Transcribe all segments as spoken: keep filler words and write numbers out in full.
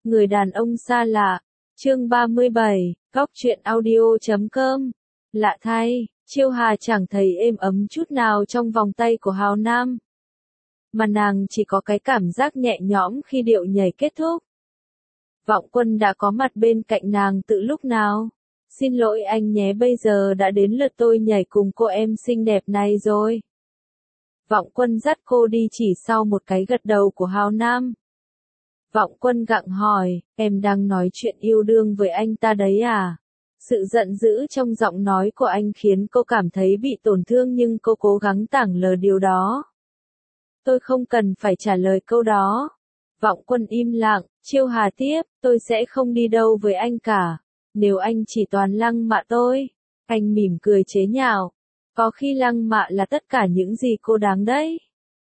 Người đàn ông xa lạ, chương ba mươi bảy, góc truyện audio chấm com. Lạ thay, Chiêu Hà chẳng thấy êm ấm chút nào trong vòng tay của Hào Nam. Mà nàng chỉ có cái cảm giác nhẹ nhõm khi điệu nhảy kết thúc. Vọng Quân đã có mặt bên cạnh nàng từ lúc nào? Xin lỗi anh nhé, bây giờ đã đến lượt tôi nhảy cùng cô em xinh đẹp này rồi. Vọng Quân dắt cô đi chỉ sau một cái gật đầu của Hào Nam. Vọng Quân gặng hỏi, em đang nói chuyện yêu đương với anh ta đấy à? Sự giận dữ trong giọng nói của anh khiến cô cảm thấy bị tổn thương, nhưng cô cố gắng tảng lờ điều đó. Tôi không cần phải trả lời câu đó. Vọng Quân im lặng. Chiêu Hà tiếp, tôi sẽ không đi đâu với anh cả. Nếu anh chỉ toàn lăng mạ tôi. Anh mỉm cười chế nhạo. Có khi lăng mạ là tất cả những gì cô đáng đấy.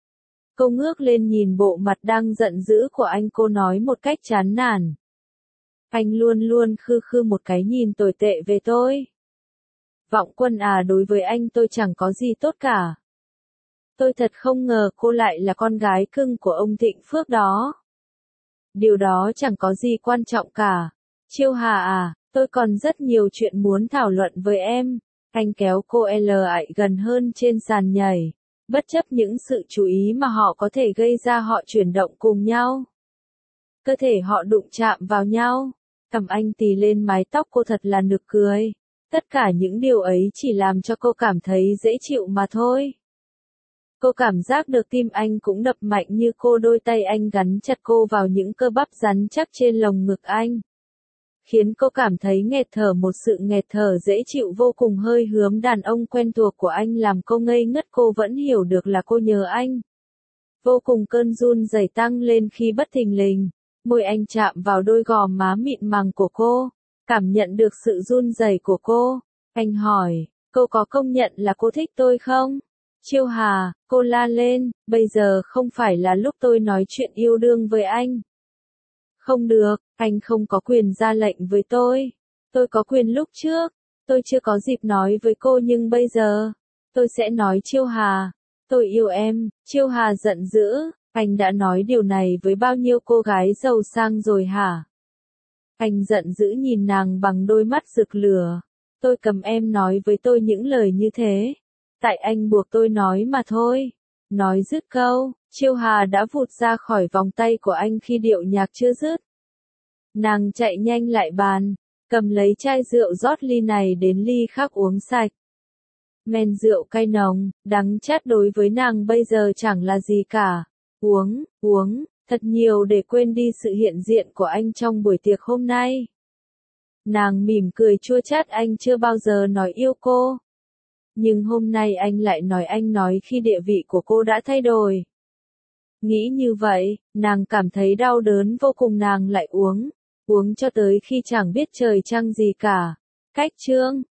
Cô ngước lên nhìn bộ mặt đang giận dữ của anh, cô nói một cách chán nản. Anh luôn luôn khư khư một cái nhìn tồi tệ về tôi. Vọng Quân à, đối với anh tôi chẳng có gì tốt cả. Tôi thật không ngờ cô lại là con gái cưng của ông Thịnh Phước đó. Điều đó chẳng có gì quan trọng cả. Chiêu Hà à, tôi còn rất nhiều chuyện muốn thảo luận với em. Anh kéo cô lại gần hơn trên sàn nhảy. Bất chấp những sự chú ý mà họ có thể gây ra, họ chuyển động cùng nhau. Cơ thể họ đụng chạm vào nhau. Cầm anh tì lên mái tóc cô, thật là nực cười. Tất cả những điều ấy chỉ làm cho cô cảm thấy dễ chịu mà thôi. Cô cảm giác được tim anh cũng đập mạnh như cô, đôi tay anh gắn chặt cô vào những cơ bắp rắn chắc trên lồng ngực anh. Khiến cô cảm thấy nghẹt thở, một sự nghẹt thở dễ chịu vô cùng. Hơi hướng đàn ông quen thuộc của anh làm cô ngây ngất, cô vẫn hiểu được là cô nhớ anh. Vô cùng cơn run rẩy tăng lên khi bất thình lình, môi anh chạm vào đôi gò má mịn màng của cô. Cảm nhận được sự run rẩy của cô, anh hỏi, cô có công nhận là cô thích tôi không? Chiêu Hà, cô la lên, bây giờ không phải là lúc tôi nói chuyện yêu đương với anh. Không được, anh không có quyền ra lệnh với tôi. Tôi có quyền lúc trước. Tôi chưa có dịp nói với cô, nhưng bây giờ, tôi sẽ nói. Chiêu Hà, tôi yêu em. Chiêu Hà giận dữ, anh đã nói điều này với bao nhiêu cô gái giàu sang rồi hả? Anh giận dữ nhìn nàng bằng đôi mắt rực lửa. Tôi cầm em nói với tôi những lời như thế. Tại anh buộc tôi nói mà thôi. Nói dứt câu, Chiêu Hà đã vụt ra khỏi vòng tay của anh khi điệu nhạc chưa dứt. Nàng chạy nhanh lại bàn, cầm lấy chai rượu rót ly này đến ly khác uống sạch. Men rượu cay nồng, đắng chát đối với nàng bây giờ chẳng là gì cả. Uống, uống, thật nhiều để quên đi sự hiện diện của anh trong buổi tiệc hôm nay. Nàng mỉm cười chua chát, anh chưa bao giờ nói yêu cô. Nhưng hôm nay anh lại nói, anh nói khi địa vị của cô đã thay đổi. Nghĩ như vậy, nàng cảm thấy đau đớn vô cùng, nàng lại uống, uống cho tới khi chẳng biết trời trăng gì cả. Cách chương